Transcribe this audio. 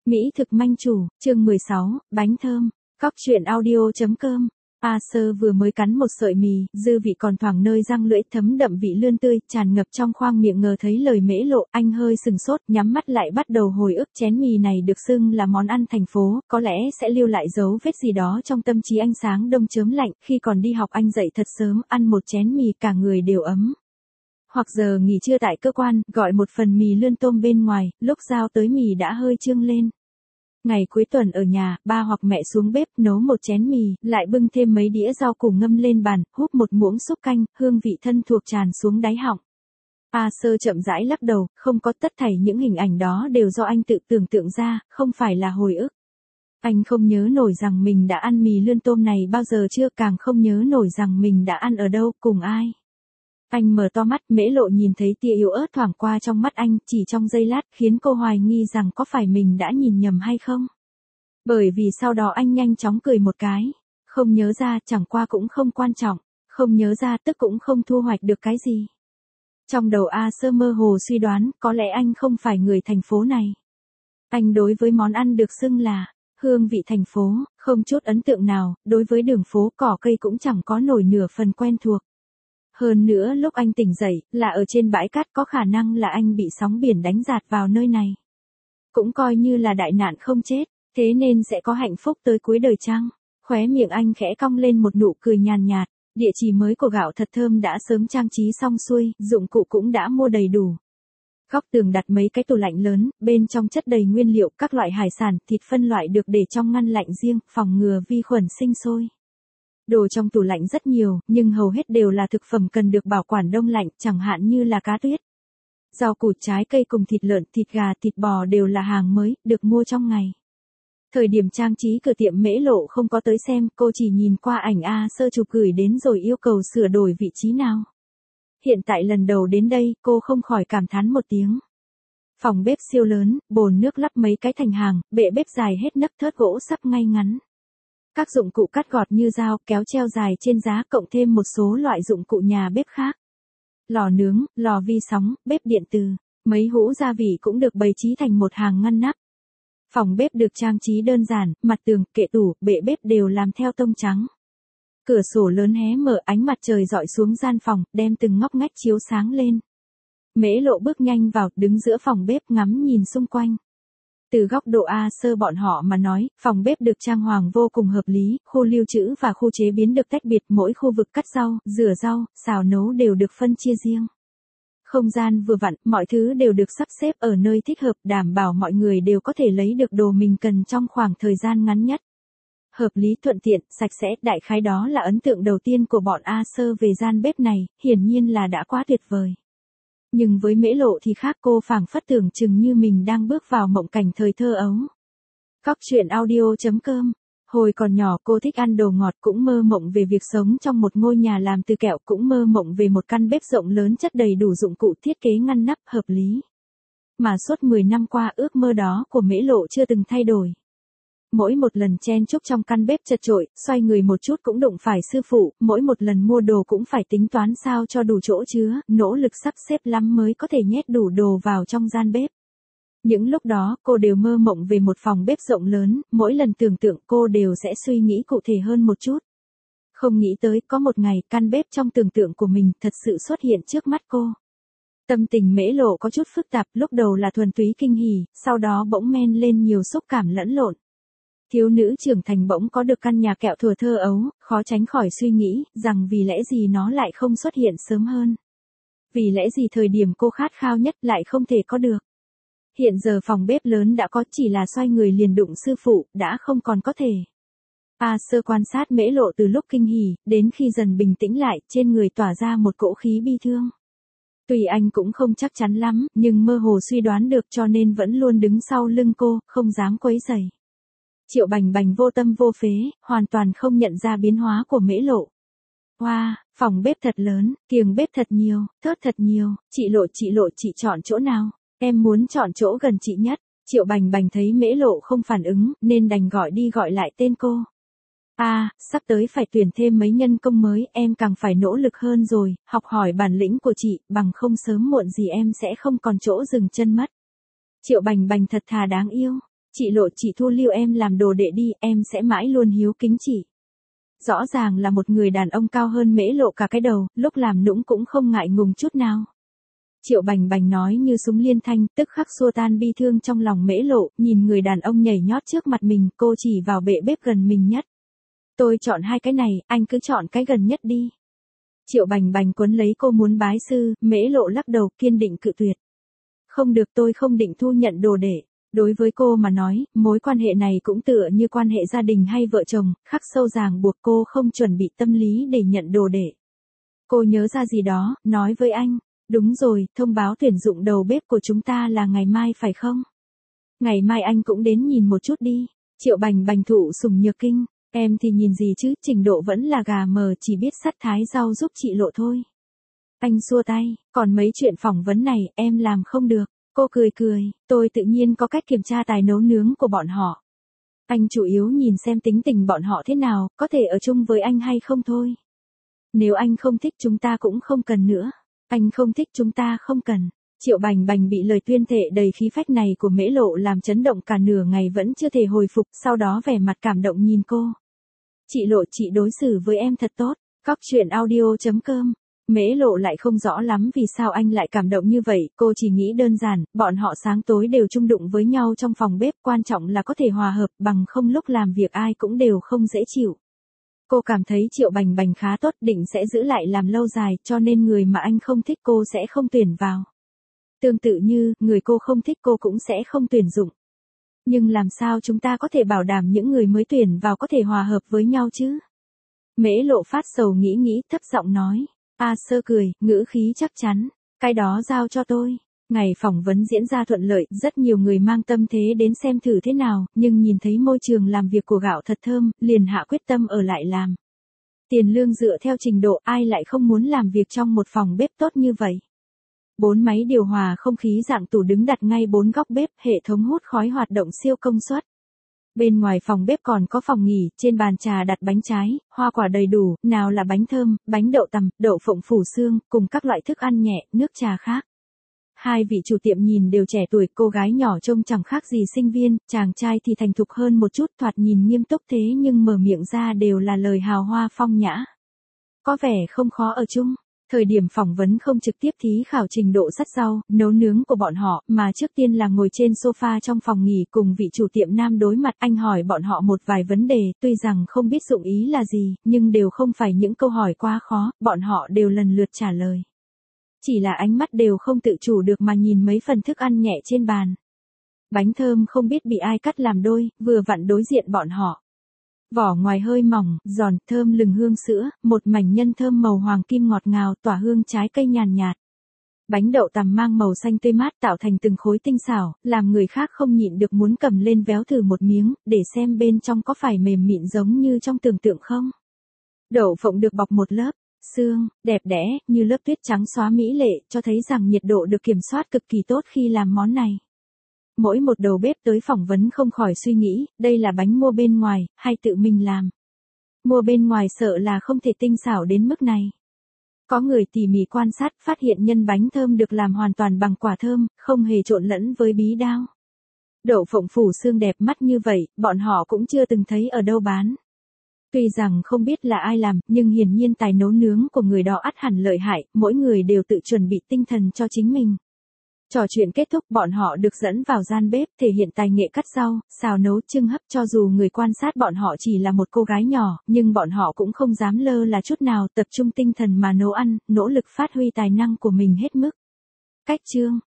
Mỹ thực manh chủ, chương 16, bánh thơm. Cóc truyện audio.com. A Sơ vừa mới cắn một sợi mì, dư vị còn thoảng nơi răng lưỡi, thấm đậm vị lươn tươi, tràn ngập trong khoang miệng. Ngờ thấy lời Mễ Lộ, anh hơi sừng sốt, nhắm mắt lại bắt đầu hồi ức. Chén mì này được xưng là món ăn thành phố, có lẽ sẽ lưu lại dấu vết gì đó trong tâm trí anh. Sáng đông chớm lạnh, khi còn đi học anh dậy thật sớm, ăn một chén mì cả người đều ấm. Hoặc giờ nghỉ trưa tại cơ quan, gọi một phần mì lươn tôm bên ngoài, lúc giao tới mì đã hơi chương lên. Ngày cuối tuần ở nhà, ba hoặc mẹ xuống bếp nấu một chén mì, lại bưng thêm mấy đĩa rau củ ngâm lên bàn, húp một muỗng súp canh, hương vị thân thuộc tràn xuống đáy họng. A Sơ chậm rãi lắc đầu, không có, tất thảy những hình ảnh đó đều do anh tự tưởng tượng ra, không phải là hồi ức. Anh không nhớ nổi rằng mình đã ăn mì lươn tôm này bao giờ chưa, càng không nhớ nổi rằng mình đã ăn ở đâu, cùng ai. Anh mở to mắt, Mễ Lộ nhìn thấy tia yếu ớt thoảng qua trong mắt anh, chỉ trong giây lát, khiến cô hoài nghi rằng có phải mình đã nhìn nhầm hay không. Bởi vì sau đó anh nhanh chóng cười một cái. Không nhớ ra, chẳng qua cũng không quan trọng. Không nhớ ra tức cũng không thu hoạch được cái gì. Trong đầu A Sơ mơ hồ suy đoán, có lẽ anh không phải người thành phố này. Anh đối với món ăn được xưng là hương vị thành phố, không chút ấn tượng nào, đối với đường phố cỏ cây cũng chẳng có nổi nửa phần quen thuộc. Hơn nữa lúc anh tỉnh dậy, là ở trên bãi cát, có khả năng là anh bị sóng biển đánh dạt vào nơi này. Cũng coi như là đại nạn không chết, thế nên sẽ có hạnh phúc tới cuối đời chăng? Khóe miệng anh khẽ cong lên một nụ cười nhàn nhạt, địa chỉ mới của gạo thật thơm đã sớm trang trí xong xuôi, dụng cụ cũng đã mua đầy đủ. Góc tường đặt mấy cái tủ lạnh lớn, bên trong chất đầy nguyên liệu, các loại hải sản, thịt phân loại được để trong ngăn lạnh riêng, phòng ngừa vi khuẩn sinh sôi. Đồ trong tủ lạnh rất nhiều, nhưng hầu hết đều là thực phẩm cần được bảo quản đông lạnh, chẳng hạn như là cá tuyết. Rau củ, trái cây cùng thịt lợn, thịt gà, thịt bò đều là hàng mới, được mua trong ngày. Thời điểm trang trí cửa tiệm Mễ Lộ không có tới xem, cô chỉ nhìn qua ảnh A Sơ chụp gửi đến rồi yêu cầu sửa đổi vị trí nào. Hiện tại lần đầu đến đây, cô không khỏi cảm thán một tiếng. Phòng bếp siêu lớn, bồn nước lắp mấy cái thành hàng, bệ bếp dài hết nấc, thớt gỗ sắp ngay ngắn. Các dụng cụ cắt gọt như dao, kéo treo dài trên giá, cộng thêm một số loại dụng cụ nhà bếp khác. Lò nướng, lò vi sóng, bếp điện từ, mấy hũ gia vị cũng được bày trí thành một hàng ngăn nắp. Phòng bếp được trang trí đơn giản, mặt tường, kệ tủ, bệ bếp đều làm theo tông trắng. Cửa sổ lớn hé mở, ánh mặt trời rọi xuống gian phòng, đem từng ngóc ngách chiếu sáng lên. Mễ Lộ bước nhanh vào, đứng giữa phòng bếp ngắm nhìn xung quanh. Từ góc độ A Sơ bọn họ mà nói, phòng bếp được trang hoàng vô cùng hợp lý, khu lưu trữ và khu chế biến được tách biệt, mỗi khu vực cắt rau, rửa rau, xào nấu đều được phân chia riêng. Không gian vừa vặn, mọi thứ đều được sắp xếp ở nơi thích hợp, đảm bảo mọi người đều có thể lấy được đồ mình cần trong khoảng thời gian ngắn nhất. Hợp lý, thuận tiện, sạch sẽ, đại khái đó là ấn tượng đầu tiên của bọn A Sơ về gian bếp này, hiển nhiên là đã quá tuyệt vời. Nhưng với Mễ Lộ thì khác, cô phảng phất tưởng chừng như mình đang bước vào mộng cảnh thời thơ ấu. Cóc truyện audio.com. Hồi còn nhỏ cô thích ăn đồ ngọt, cũng mơ mộng về việc sống trong một ngôi nhà làm từ kẹo, cũng mơ mộng về một căn bếp rộng lớn chất đầy đủ dụng cụ, thiết kế ngăn nắp hợp lý. Mà suốt 10 năm qua, ước mơ đó của Mễ Lộ chưa từng thay đổi. Mỗi một lần chen chúc trong căn bếp chật chội, xoay người một chút cũng đụng phải sư phụ, mỗi một lần mua đồ cũng phải tính toán sao cho đủ chỗ chứa, nỗ lực sắp xếp lắm mới có thể nhét đủ đồ vào trong gian bếp. Những lúc đó, cô đều mơ mộng về một phòng bếp rộng lớn, mỗi lần tưởng tượng cô đều sẽ suy nghĩ cụ thể hơn một chút. Không nghĩ tới, có một ngày, căn bếp trong tưởng tượng của mình thật sự xuất hiện trước mắt cô. Tâm tình Mễ Lộ có chút phức tạp, lúc đầu là thuần túy kinh hỉ, sau đó bỗng men lên nhiều xúc cảm lẫn lộn. Thiếu nữ trưởng thành bỗng có được căn nhà kẹo thuở thơ ấu, khó tránh khỏi suy nghĩ, rằng vì lẽ gì nó lại không xuất hiện sớm hơn. Vì lẽ gì thời điểm cô khát khao nhất lại không thể có được. Hiện giờ phòng bếp lớn đã có, chỉ là xoay người liền đụng sư phụ, đã không còn có thể. A Sơ quan sát Mễ Lộ từ lúc kinh hỉ, đến khi dần bình tĩnh lại, trên người tỏa ra một cỗ khí bi thương. Tuy anh cũng không chắc chắn lắm, nhưng mơ hồ suy đoán được, cho nên vẫn luôn đứng sau lưng cô, không dám quấy rầy. Triệu Bành Bành vô tâm vô phế, hoàn toàn không nhận ra biến hóa của Mễ Lộ. Wow, phòng bếp thật lớn, kiềng bếp thật nhiều, thớt thật nhiều, chị Lộ chị chọn chỗ nào? Em muốn chọn chỗ gần chị nhất. Triệu Bành Bành thấy Mễ Lộ không phản ứng, nên đành gọi đi gọi lại tên cô. Sắp tới phải tuyển thêm mấy nhân công mới, em càng phải nỗ lực hơn rồi, học hỏi bản lĩnh của chị, bằng không sớm muộn gì em sẽ không còn chỗ dừng chân mất. Triệu Bành Bành thật thà đáng yêu. Chị Lộ, chị thu lưu em làm đồ đệ đi, em sẽ mãi luôn hiếu kính chị. Rõ ràng là một người đàn ông cao hơn Mễ Lộ cả cái đầu, lúc làm nũng cũng không ngại ngùng chút nào. Triệu Bành Bành nói như súng liên thanh, tức khắc xua tan bi thương trong lòng Mễ Lộ, nhìn người đàn ông nhảy nhót trước mặt mình, cô chỉ vào bệ bếp gần mình nhất. Tôi chọn hai cái này, anh cứ chọn cái gần nhất đi. Triệu Bành Bành quấn lấy cô muốn bái sư, Mễ Lộ lắc đầu kiên định cự tuyệt. Không được, tôi không định thu nhận đồ đệ. Đối với cô mà nói, mối quan hệ này cũng tựa như quan hệ gia đình hay vợ chồng, khắc sâu ràng buộc, cô không chuẩn bị tâm lý để nhận đồ đệ. Cô nhớ ra gì đó, nói với anh. Đúng rồi, thông báo tuyển dụng đầu bếp của chúng ta là ngày mai phải không? Ngày mai anh cũng đến nhìn một chút đi. Triệu Bành Bành thụ sủng nhược kinh. Em thì nhìn gì chứ, trình độ vẫn là gà mờ, chỉ biết sắt thái rau giúp chị Lộ thôi. Anh xua tay, còn mấy chuyện phỏng vấn này, em làm không được. Cô cười cười, tôi tự nhiên có cách kiểm tra tài nấu nướng của bọn họ. Anh chủ yếu nhìn xem tính tình bọn họ thế nào, có thể ở chung với anh hay không thôi. Nếu anh không thích chúng ta cũng không cần nữa. Anh không thích chúng ta không cần. Triệu Bành Bành bị lời tuyên thệ đầy khí phách này của Mễ Lộ làm chấn động cả nửa ngày vẫn chưa thể hồi phục, sau đó vẻ mặt cảm động nhìn cô. Chị Lộ, chị đối xử với em thật tốt. Cóc truyện audio.com. Mễ Lộ lại không rõ lắm vì sao anh lại cảm động như vậy, cô chỉ nghĩ đơn giản, bọn họ sáng tối đều chung đụng với nhau trong phòng bếp, quan trọng là có thể hòa hợp, bằng không lúc làm việc ai cũng đều không dễ chịu. Cô cảm thấy Triệu Bành Bành khá tốt, định sẽ giữ lại làm lâu dài, cho nên người mà anh không thích cô sẽ không tuyển vào. Tương tự như, người cô không thích cô cũng sẽ không tuyển dụng. Nhưng làm sao chúng ta có thể bảo đảm những người mới tuyển vào có thể hòa hợp với nhau chứ? Mễ Lộ phát sầu nghĩ, thấp giọng nói. A Sơ cười, ngữ khí chắc chắn. Cái đó giao cho tôi. Ngày phỏng vấn diễn ra thuận lợi, rất nhiều người mang tâm thế đến xem thử thế nào, nhưng nhìn thấy môi trường làm việc của gạo thật thơm, liền hạ quyết tâm ở lại làm. Tiền lương dựa theo trình độ, ai lại không muốn làm việc trong một phòng bếp tốt như vậy. 4 máy điều hòa không khí dạng tủ đứng đặt ngay 4 góc bếp, hệ thống hút khói hoạt động siêu công suất. Bên ngoài phòng bếp còn có phòng nghỉ, trên bàn trà đặt bánh trái, hoa quả đầy đủ, nào là bánh thơm, bánh đậu tằm, đậu phộng phủ xương, cùng các loại thức ăn nhẹ, nước trà khác. Hai vị chủ tiệm nhìn đều trẻ tuổi, cô gái nhỏ trông chẳng khác gì sinh viên, chàng trai thì thành thục hơn một chút, thoạt nhìn nghiêm túc thế nhưng mở miệng ra đều là lời hào hoa phong nhã. Có vẻ không khó ở chung. Thời điểm phỏng vấn không trực tiếp thí khảo trình độ sắt rau, nấu nướng của bọn họ, mà trước tiên là ngồi trên sofa trong phòng nghỉ cùng vị chủ tiệm nam đối mặt. Anh hỏi bọn họ một vài vấn đề, tuy rằng không biết dụng ý là gì, nhưng đều không phải những câu hỏi quá khó, bọn họ đều lần lượt trả lời. Chỉ là ánh mắt đều không tự chủ được mà nhìn mấy phần thức ăn nhẹ trên bàn. Bánh thơm không biết bị ai cắt làm đôi, vừa vặn đối diện bọn họ. Vỏ ngoài hơi mỏng, giòn, thơm lừng hương sữa, một mảnh nhân thơm màu hoàng kim ngọt ngào tỏa hương trái cây nhàn nhạt. Bánh đậu tằm mang màu xanh tươi mát tạo thành từng khối tinh xảo, làm người khác không nhịn được muốn cầm lên véo thử một miếng, để xem bên trong có phải mềm mịn giống như trong tưởng tượng không. Đậu phộng được bọc một lớp xương, đẹp đẽ, như lớp tuyết trắng xóa mỹ lệ, cho thấy rằng nhiệt độ được kiểm soát cực kỳ tốt khi làm món này. Mỗi một đầu bếp tới phỏng vấn không khỏi suy nghĩ, đây là bánh mua bên ngoài, hay tự mình làm. Mua bên ngoài sợ là không thể tinh xảo đến mức này. Có người tỉ mỉ quan sát, phát hiện nhân bánh thơm được làm hoàn toàn bằng quả thơm, không hề trộn lẫn với bí đao. Đậu phộng phủ xương đẹp mắt như vậy, bọn họ cũng chưa từng thấy ở đâu bán. Tuy rằng không biết là ai làm, nhưng hiển nhiên tài nấu nướng của người đó ắt hẳn lợi hại, mỗi người đều tự chuẩn bị tinh thần cho chính mình. Trò chuyện kết thúc, bọn họ được dẫn vào gian bếp, thể hiện tài nghệ cắt rau, xào nấu, chưng hấp. Cho dù người quan sát bọn họ chỉ là một cô gái nhỏ, nhưng bọn họ cũng không dám lơ là chút nào, tập trung tinh thần mà nấu ăn, nỗ lực phát huy tài năng của mình hết mức. Cách chương